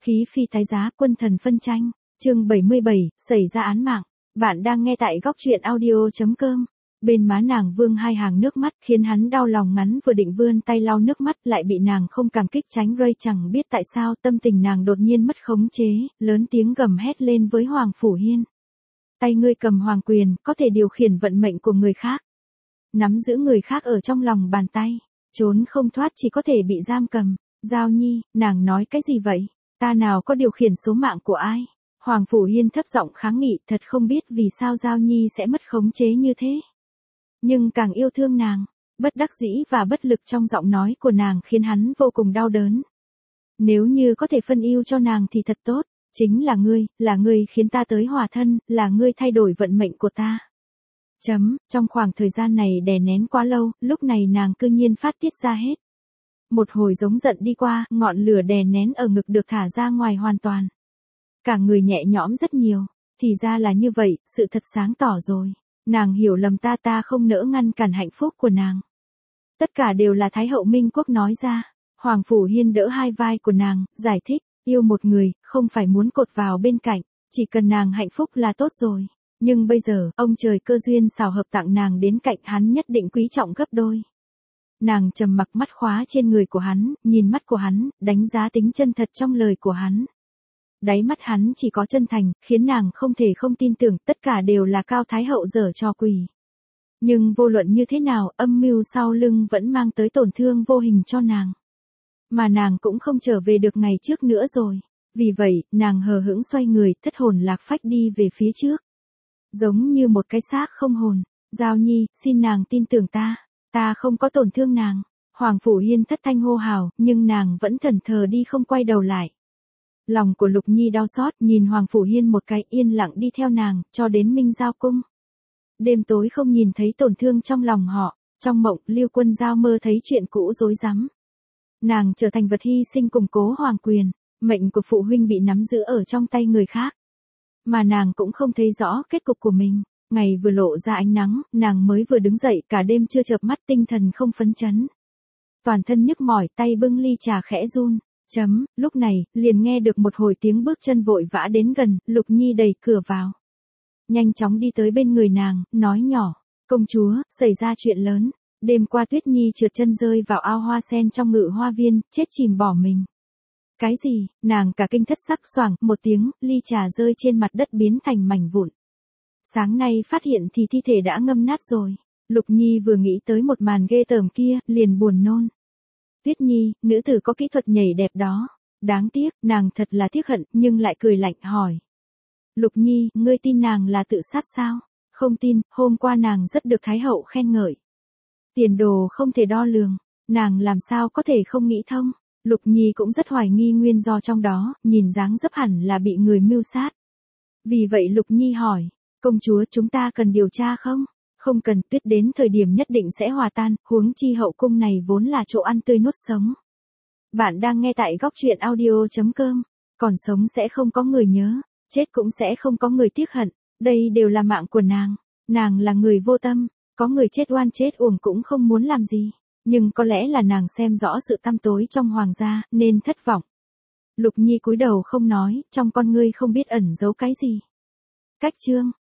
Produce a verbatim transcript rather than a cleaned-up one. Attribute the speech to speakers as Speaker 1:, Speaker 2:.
Speaker 1: Khí phi tái giá, quân thần phân tranh, chương bảy mươi bảy, xảy ra án mạng. Bạn đang nghe tại góc truyện audio chấm com. Bên má nàng vương hai hàng nước mắt khiến hắn đau lòng, ngắn vừa định vươn tay lau nước mắt lại bị nàng không cảm kích tránh rơi, chẳng biết tại sao tâm tình nàng đột nhiên mất khống chế, lớn tiếng gầm hét lên với Hoàng Phủ Hiên. Tay ngươi cầm hoàng quyền, có thể điều khiển vận mệnh của người khác. Nắm giữ người khác ở trong lòng bàn tay, trốn không thoát, chỉ có thể bị giam cầm. Giao Nhi, nàng nói cái gì vậy? Ta nào có điều khiển số mạng của ai? Hoàng Phủ Hiên thấp giọng kháng nghị, thật không biết vì sao Giao Nhi sẽ mất khống chế như thế. Nhưng càng yêu thương nàng, bất đắc dĩ và bất lực trong giọng nói của nàng khiến hắn vô cùng đau đớn. Nếu như có thể phân ưu cho nàng thì thật tốt, chính là ngươi, là ngươi khiến ta tới hòa thân, là ngươi thay đổi vận mệnh của ta. Chấm, trong khoảng thời gian này đè nén quá lâu, lúc này nàng cư nhiên phát tiết ra hết. Một hồi giống giận đi qua, ngọn lửa đè nén ở ngực được thả ra ngoài hoàn toàn. Cả người nhẹ nhõm rất nhiều, thì ra là như vậy, sự thật sáng tỏ rồi. Nàng hiểu lầm ta, ta không nỡ ngăn cản hạnh phúc của nàng. Tất cả đều là Thái hậu Minh Quốc nói ra. Hoàng Phủ Hiên đỡ hai vai của nàng, giải thích, yêu một người, không phải muốn cột vào bên cạnh, chỉ cần nàng hạnh phúc là tốt rồi. Nhưng bây giờ, ông trời cơ duyên xảo hợp tặng nàng đến cạnh hắn, nhất định quý trọng gấp đôi. Nàng trầm mặc, mắt khóa trên người của hắn, nhìn mắt của hắn, đánh giá tính chân thật trong lời của hắn. Đáy mắt hắn chỉ có chân thành, khiến nàng không thể không tin tưởng, tất cả đều là Cao Thái hậu giở trò quỷ. Nhưng vô luận như thế nào, âm mưu sau lưng vẫn mang tới tổn thương vô hình cho nàng. Mà nàng cũng không trở về được ngày trước nữa rồi. Vì vậy, nàng hờ hững xoay người, thất hồn lạc phách đi về phía trước. Giống như một cái xác không hồn. Giao Nhi, xin nàng tin tưởng ta. Ta không có tổn thương nàng. Hoàng Phủ Hiên thất thanh hô hào, nhưng nàng vẫn thẫn thờ đi, không quay đầu lại. Lòng của Lục Nhi đau xót, nhìn Hoàng Phủ Hiên một cái, yên lặng đi theo nàng, cho đến Minh Giao cung. Đêm tối không nhìn thấy tổn thương trong lòng họ, trong mộng, Lưu Quân Giao mơ thấy chuyện cũ rối rắm. Nàng trở thành vật hy sinh củng cố hoàng quyền, mệnh của phụ huynh bị nắm giữ ở trong tay người khác. Mà nàng cũng không thấy rõ kết cục của mình. Ngày vừa lộ ra ánh nắng, nàng mới vừa đứng dậy, cả đêm chưa chợp mắt, tinh thần không phấn chấn. Toàn thân nhức mỏi, tay bưng ly trà khẽ run. Chấm, lúc này, liền nghe được một hồi tiếng bước chân vội vã đến gần, Lục Nhi đẩy cửa vào. Nhanh chóng đi tới bên người nàng, nói nhỏ, công chúa, xảy ra chuyện lớn. Đêm qua Tuyết Nhi trượt chân rơi vào ao hoa sen trong Ngự Hoa Viên, chết chìm bỏ mình. Cái gì? Nàng cả kinh thất sắc, xoảng một tiếng, ly trà rơi trên mặt đất biến thành mảnh vụn. Sáng nay phát hiện thì thi thể đã ngâm nát rồi. Lục Nhi vừa nghĩ tới một màn ghê tởm kia, liền buồn nôn. Tuyết Nhi, nữ tử có kỹ thuật nhảy đẹp đó. Đáng tiếc, nàng thật là tiếc hận, nhưng lại cười lạnh hỏi. Lục Nhi, ngươi tin nàng là tự sát sao? Không tin, hôm qua nàng rất được Thái hậu khen ngợi. Tiền đồ không thể đo lường, nàng làm sao có thể không nghĩ thông. Lục Nhi cũng rất hoài nghi nguyên do trong đó, nhìn dáng dấp hẳn là bị người mưu sát. Vì vậy Lục Nhi hỏi, công chúa, chúng ta cần điều tra không? Không cần, tuyết đến thời điểm nhất định sẽ hòa tan, huống chi hậu cung này vốn là chỗ ăn tươi nuốt sống. Bạn đang nghe tại góc truyện audio chấm com, còn sống sẽ không có người nhớ, chết cũng sẽ không có người tiếc hận, đây đều là mạng của nàng, nàng là người vô tâm, có người chết oan chết uổng cũng không muốn làm gì, nhưng có lẽ là nàng xem rõ sự tăm tối trong hoàng gia, nên thất vọng. Lục Nhi cúi đầu không nói, trong con ngươi không biết ẩn giấu cái gì. Cách chương